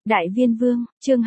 Đại Viên Vương, chương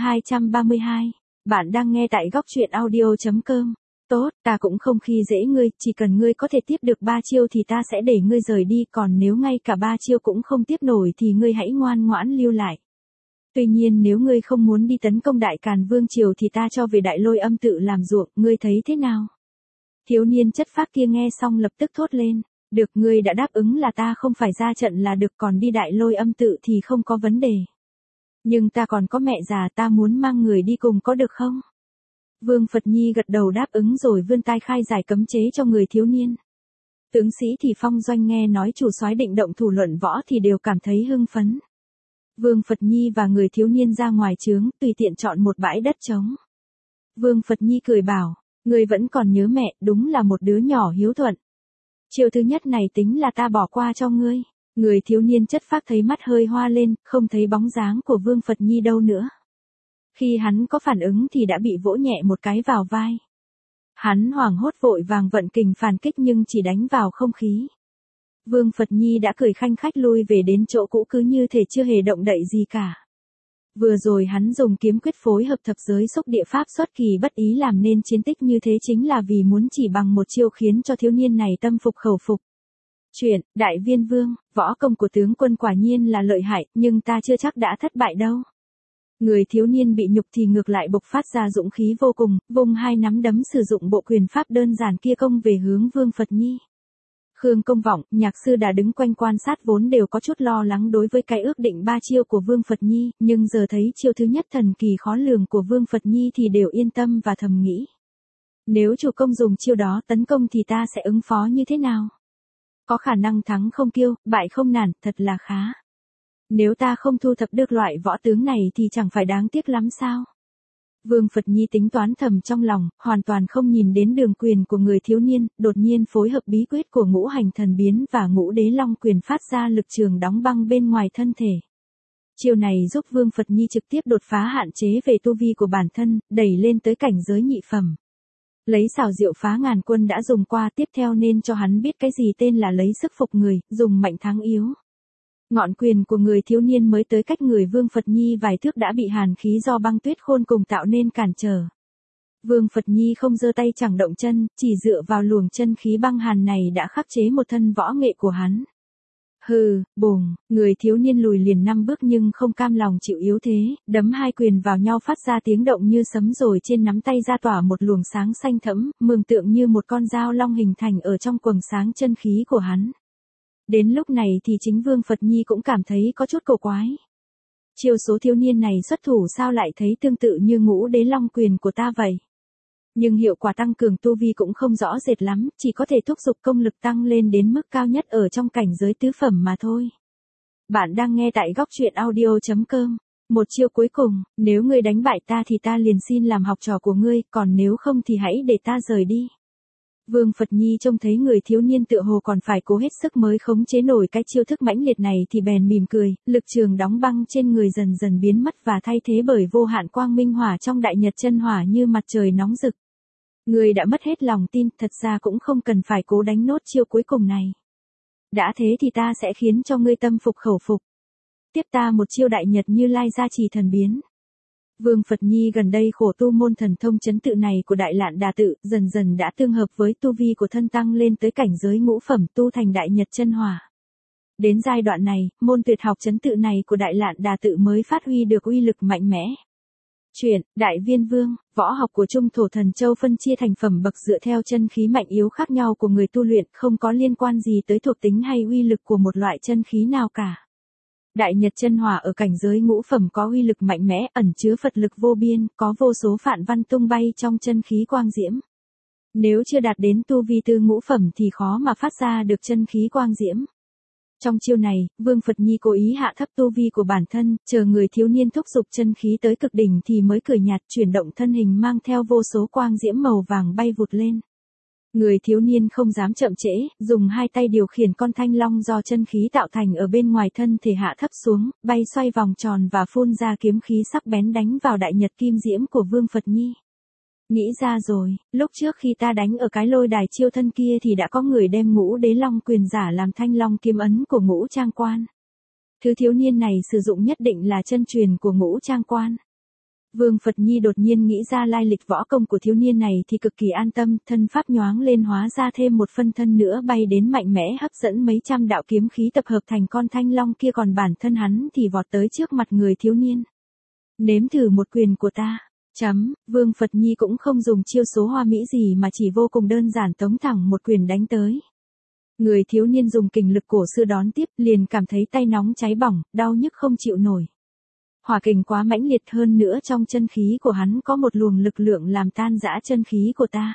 232. Bạn đang nghe tại góc truyện audio.com. Tốt, ta cũng không khi dễ ngươi, chỉ cần ngươi có thể tiếp được 3 chiêu thì ta sẽ để ngươi rời đi, còn nếu ngay cả 3 chiêu cũng không tiếp nổi thì ngươi hãy ngoan ngoãn lưu lại. Tuy nhiên nếu ngươi không muốn đi tấn công Đại Càn Vương triều thì ta cho về Đại Lôi Âm tự làm ruộng, ngươi thấy thế nào? Thiếu niên chất phác kia nghe xong lập tức thốt lên. Được, ngươi đã đáp ứng là ta không phải ra trận là được, còn đi Đại Lôi Âm tự thì không có vấn đề. Nhưng ta còn có mẹ già, ta muốn mang người đi cùng có được không? Vương Phật Nhi gật đầu đáp ứng rồi vươn tay khai giải cấm chế cho người thiếu niên. Tướng sĩ thì Phong Doanh nghe nói chủ soái định động thủ luận võ thì đều cảm thấy hưng phấn. Vương Phật Nhi và người thiếu niên ra ngoài trướng, tùy tiện chọn một bãi đất trống. Vương Phật Nhi cười bảo, ngươi vẫn còn nhớ mẹ, đúng là một đứa nhỏ hiếu thuận. Chiêu thứ nhất này tính là ta bỏ qua cho ngươi. Người thiếu niên chất phác thấy mắt hơi hoa lên, không thấy bóng dáng của Vương Phật Nhi đâu nữa. Khi hắn có phản ứng thì đã bị vỗ nhẹ một cái vào vai. Hắn hoảng hốt vội vàng vận kình phản kích nhưng chỉ đánh vào không khí. Vương Phật Nhi đã cười khanh khách lui về đến chỗ cũ cứ như thể chưa hề động đậy gì cả. Vừa rồi hắn dùng kiếm quyết phối hợp thập giới xúc địa pháp xuất kỳ bất ý làm nên chiến tích như thế chính là vì muốn chỉ bằng một chiêu khiến cho thiếu niên này tâm phục khẩu phục. Chuyện, Đại Viên Vương, võ công của tướng quân quả nhiên là lợi hại, nhưng ta chưa chắc đã thất bại đâu. Người thiếu niên bị nhục thì ngược lại bộc phát ra dũng khí vô cùng, vung hai nắm đấm sử dụng bộ quyền pháp đơn giản kia công về hướng Vương Phật Nhi. Khương Công Vọng, nhạc sư đã đứng quanh quan sát vốn đều có chút lo lắng đối với cái ước định 3 chiêu của Vương Phật Nhi, nhưng giờ thấy chiêu thứ nhất thần kỳ khó lường của Vương Phật Nhi thì đều yên tâm và thầm nghĩ. Nếu chủ công dùng chiêu đó tấn công thì ta sẽ ứng phó như thế nào? Có khả năng thắng không kiêu, bại không nản, thật là khá. Nếu ta không thu thập được loại võ tướng này thì chẳng phải đáng tiếc lắm sao? Vương Phật Nhi tính toán thầm trong lòng, hoàn toàn không nhìn đến đường quyền của người thiếu niên, đột nhiên phối hợp bí quyết của ngũ hành thần biến và ngũ đế long quyền phát ra lực trường đóng băng bên ngoài thân thể. Chiêu này giúp Vương Phật Nhi trực tiếp đột phá hạn chế về tu vi của bản thân, đẩy lên tới cảnh giới nhị phẩm. Lấy xảo diệu phá ngàn quân đã dùng qua, tiếp theo nên cho hắn biết cái gì tên là lấy sức phục người, dùng mạnh thắng yếu. Ngọn quyền của người thiếu niên mới tới cách người Vương Phật Nhi vài thước đã bị hàn khí do băng tuyết khôn cùng tạo nên cản trở. Vương Phật Nhi không giơ tay chẳng động chân, chỉ dựa vào luồng chân khí băng hàn này đã khắc chế một thân võ nghệ của hắn. Hừ, bùng, người thiếu niên lùi liền 5 bước nhưng không cam lòng chịu yếu thế, đấm hai quyền vào nhau phát ra tiếng động như sấm rồi trên nắm tay ra tỏa một luồng sáng xanh thẫm, mường tượng như một con dao long hình thành ở trong quầng sáng chân khí của hắn. Đến lúc này thì chính Vương Phật Nhi cũng cảm thấy có chút cổ quái. Chiêu số thiếu niên này xuất thủ sao lại thấy tương tự như ngũ đế long quyền của ta vậy? Nhưng hiệu quả tăng cường tu vi cũng không rõ rệt lắm, chỉ có thể thúc giục công lực tăng lên đến mức cao nhất ở trong cảnh giới tứ phẩm mà thôi. Bạn đang nghe tại góc truyện audio.com. Một chiêu cuối cùng, nếu ngươi đánh bại ta thì ta liền xin làm học trò của ngươi, còn nếu không thì hãy để ta rời đi. Vương Phật Nhi trông thấy người thiếu niên tựa hồ còn phải cố hết sức mới khống chế nổi cái chiêu thức mãnh liệt này thì bèn mỉm cười, lực trường đóng băng trên người dần dần biến mất và thay thế bởi vô hạn quang minh hỏa trong đại nhật chân hỏa như mặt trời nóng rực. Ngươi đã mất hết lòng tin, thật ra cũng không cần phải cố đánh nốt chiêu cuối cùng này. Đã thế thì ta sẽ khiến cho ngươi tâm phục khẩu phục. Tiếp ta một chiêu đại nhật Như Lai gia trì thần biến. Vương Phật Nhi gần đây khổ tu môn thần thông chấn tự này của Đại Lạn Đà tự, dần dần đã tương hợp với tu vi của thân tăng lên tới cảnh giới ngũ phẩm tu thành đại nhật chân hỏa. Đến giai đoạn này, môn tuyệt học chấn tự này của Đại Lạn Đà tự mới phát huy được uy lực mạnh mẽ. Chuyện, Đại Viên Vương, võ học của Trung Thổ Thần Châu phân chia thành phẩm bậc dựa theo chân khí mạnh yếu khác nhau của người tu luyện, không có liên quan gì tới thuộc tính hay uy lực của một loại chân khí nào cả. Đại nhật chân hỏa ở cảnh giới ngũ phẩm có uy lực mạnh mẽ, ẩn chứa Phật lực vô biên, có vô số phạn văn tung bay trong chân khí quang diễm. Nếu chưa đạt đến tu vi tư ngũ phẩm thì khó mà phát ra được chân khí quang diễm. Trong chiêu này, Vương Phật Nhi cố ý hạ thấp tu vi của bản thân, chờ người thiếu niên thúc giục chân khí tới cực đỉnh thì mới cười nhạt chuyển động thân hình mang theo vô số quang diễm màu vàng bay vụt lên. Người thiếu niên không dám chậm trễ, dùng hai tay điều khiển con thanh long do chân khí tạo thành ở bên ngoài thân thể hạ thấp xuống, bay xoay vòng tròn và phun ra kiếm khí sắc bén đánh vào đại nhật kim diễm của Vương Phật Nhi. Nghĩ ra rồi, lúc trước khi ta đánh ở cái lôi đài chiêu thân kia thì đã có người đem ngũ đế long quyền giả làm thanh long kiếm ấn của ngũ trang quan. Thứ thiếu niên này sử dụng nhất định là chân truyền của Ngũ Trang Quan. Vương Phật Nhi đột nhiên nghĩ ra lai lịch võ công của thiếu niên này thì cực kỳ an tâm, thân pháp nhoáng lên hóa ra thêm một phân thân nữa bay đến mạnh mẽ hấp dẫn mấy trăm đạo kiếm khí tập hợp thành con thanh long kia, còn bản thân hắn thì vọt tới trước mặt người thiếu niên. Nếm thử một quyền của ta. Vương Phật Nhi cũng không dùng chiêu số hoa mỹ gì mà chỉ vô cùng đơn giản tống thẳng một quyền đánh tới. Người thiếu niên dùng kình lực cổ xưa đón tiếp, liền cảm thấy tay nóng cháy bỏng, đau nhức không chịu nổi. Hỏa kình quá mãnh liệt, hơn nữa trong chân khí của hắn có một luồng lực lượng làm tan rã chân khí của ta.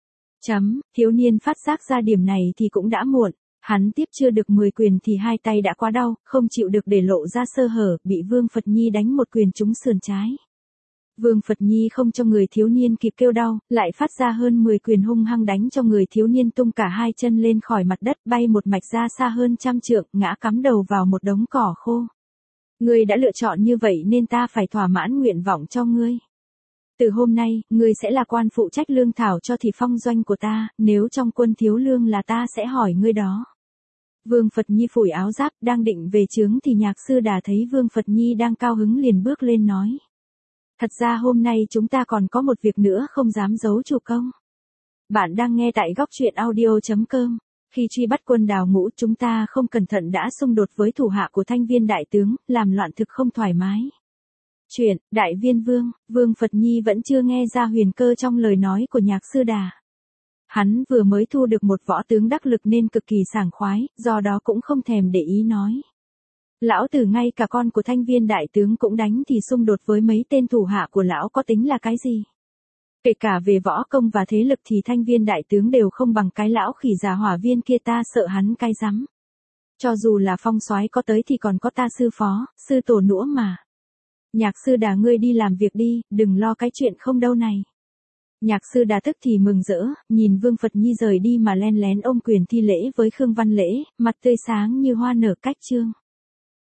Thiếu niên phát giác ra điểm này thì cũng đã muộn, hắn tiếp chưa được 10 quyền thì hai tay đã quá đau, không chịu được để lộ ra sơ hở, bị Vương Phật Nhi đánh một quyền trúng sườn trái. Vương Phật Nhi không cho người thiếu niên kịp kêu đau, lại phát ra hơn 10 quyền hung hăng đánh cho người thiếu niên tung cả hai chân lên khỏi mặt đất, bay một mạch ra xa hơn 100 trượng, ngã cắm đầu vào một đống cỏ khô. Ngươi đã lựa chọn như vậy nên ta phải thỏa mãn nguyện vọng cho ngươi. Từ hôm nay, ngươi sẽ là quan phụ trách lương thảo cho thị phong doanh của ta, nếu trong quân thiếu lương là ta sẽ hỏi ngươi đó. Vương Phật Nhi phủi áo giáp đang định về chướng thì Nhạc Sư Đà thấy Vương Phật Nhi đang cao hứng liền bước lên nói. Thật ra hôm nay chúng ta còn có một việc nữa không dám giấu chủ công. Bạn đang nghe tại góc truyện audio.com. Khi truy bắt quân Đào Ngũ chúng ta không cẩn thận đã xung đột với thủ hạ của Thanh Viên đại tướng, làm loạn thực không thoải mái. Chuyện, Đại Viên Vương, Vương Phật Nhi vẫn chưa nghe ra huyền cơ trong lời nói của Nhạc Sư Đà. Hắn vừa mới thu được một võ tướng đắc lực nên cực kỳ sảng khoái, do đó cũng không thèm để ý nói. Lão tử ngay cả con của Thanh Viên đại tướng cũng đánh thì xung đột với mấy tên thủ hạ của lão có tính là cái gì? Kể cả về võ công và thế lực thì Thanh Viên đại tướng đều không bằng cái lão khỉ già Hỏa Viên kia, ta sợ hắn cay rắm. Cho dù là Phong Soái có tới thì còn có ta sư phó, sư tổ nữa mà. Nhạc Sư Đà ngươi đi làm việc đi, đừng lo cái chuyện không đâu này. Nhạc Sư Đà tức thì mừng rỡ, nhìn Vương Phật Nhi rời đi mà len lén ôm quyền thi lễ với Khương Văn Lễ, mặt tươi sáng như hoa nở cách chương.